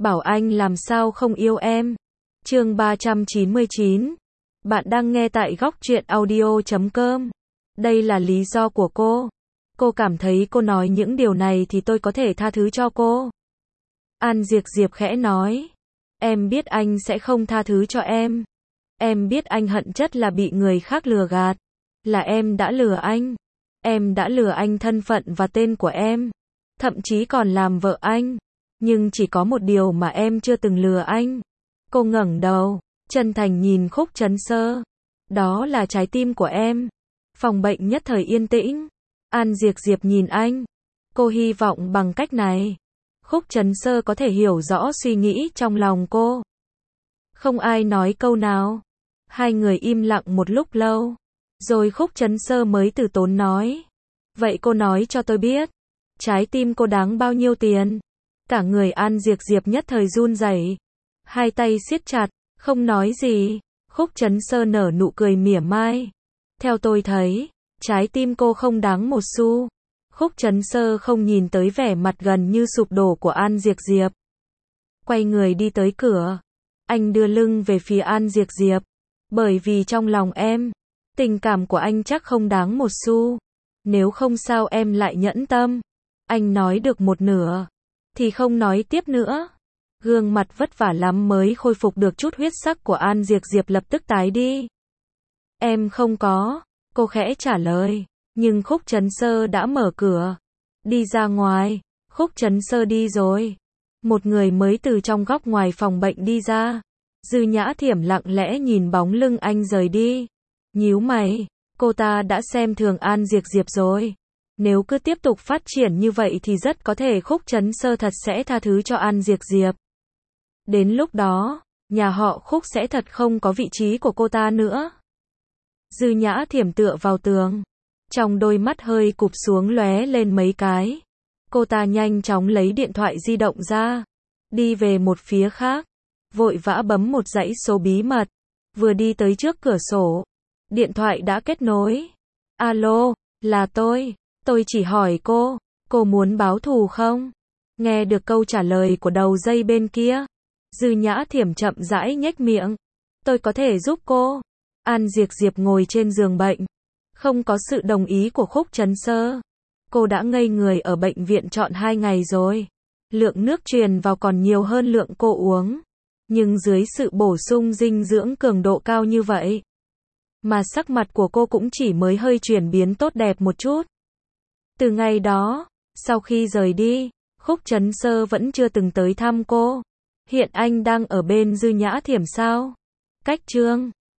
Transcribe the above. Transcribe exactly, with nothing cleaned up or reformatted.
bảo anh làm sao không yêu em. Chương ba trăm chín mươi chín. Bạn đang nghe tại góc truyện audio chấm com. Đây là lý do của cô. Cô cảm thấy cô nói những điều này thì tôi có thể tha thứ cho cô. An Diệp Diệp khẽ nói. Em biết anh sẽ không tha thứ cho em. Em biết anh hận chất là bị người khác lừa gạt. Là em đã lừa anh. Em đã lừa anh thân phận và tên của em. Thậm chí còn làm vợ anh. Nhưng chỉ có một điều mà em chưa từng lừa anh. Cô ngẩng đầu, chân thành nhìn Khúc Trấn Sơ. Đó là trái tim của em. Phòng bệnh nhất thời yên tĩnh. An Diệp Diệp nhìn anh. Cô hy vọng bằng cách này, Khúc Trấn Sơ có thể hiểu rõ suy nghĩ trong lòng cô. Không ai nói câu nào. Hai người im lặng một lúc lâu. Rồi Khúc Trấn Sơ mới từ tốn nói. Vậy cô nói cho tôi biết, trái tim cô đáng bao nhiêu tiền? Cả người An Diệp Diệp nhất thời run rẩy, hai tay siết chặt, không nói gì. Khúc Trấn Sơ nở nụ cười mỉa mai. Theo tôi thấy, trái tim cô không đáng một xu. Khúc Trấn Sơ không nhìn tới vẻ mặt gần như sụp đổ của An Diệp Diệp. Quay người đi tới cửa. Anh đưa lưng về phía An Diệp Diệp. Bởi vì trong lòng em, tình cảm của anh chắc không đáng một xu. Nếu không sao em lại nhẫn tâm. Anh nói được một nửa, thì không nói tiếp nữa. Gương mặt vất vả lắm mới khôi phục được chút huyết sắc của An Diệp Diệp lập tức tái đi. Em không có, cô khẽ trả lời. Nhưng Khúc Trấn Sơ đã mở cửa. Đi ra ngoài. Khúc Trấn Sơ đi rồi. Một người mới từ trong góc ngoài phòng bệnh đi ra. Dư Nhã Thiểm lặng lẽ nhìn bóng lưng anh rời đi. Nhíu mày. Cô ta đã xem thường An Diệp Diệp rồi. Nếu cứ tiếp tục phát triển như vậy thì rất có thể Khúc Trấn Sơ thật sẽ tha thứ cho An Diệp Diệp. Đến lúc đó, nhà họ Khúc sẽ thật không có vị trí của cô ta nữa. Dư Nhã Thiểm tựa vào tường. Trong đôi mắt hơi cụp xuống lóe lên mấy cái. Cô ta nhanh chóng lấy điện thoại di động ra. Đi về một phía khác. Vội vã bấm một dãy số bí mật. Vừa đi tới trước cửa sổ. Điện thoại đã kết nối. Alo, là tôi. Tôi chỉ hỏi cô, cô muốn báo thù không? Nghe được câu trả lời của đầu dây bên kia. Dư Nhã Thiểm chậm rãi nhếch miệng. Tôi có thể giúp cô. An Diệp Diệp ngồi trên giường bệnh. Không có sự đồng ý của Khúc Trấn Sơ. Cô đã ngây người ở bệnh viện trọn hai ngày rồi. Lượng nước truyền vào còn nhiều hơn lượng cô uống. Nhưng dưới sự bổ sung dinh dưỡng cường độ cao như vậy, mà sắc mặt của cô cũng chỉ mới hơi chuyển biến tốt đẹp một chút. Từ ngày đó, sau khi rời đi, Khúc Trấn Sơ vẫn chưa từng tới thăm cô. Hiện anh đang ở bên Dư Nhã Thiểm sao? Cách chương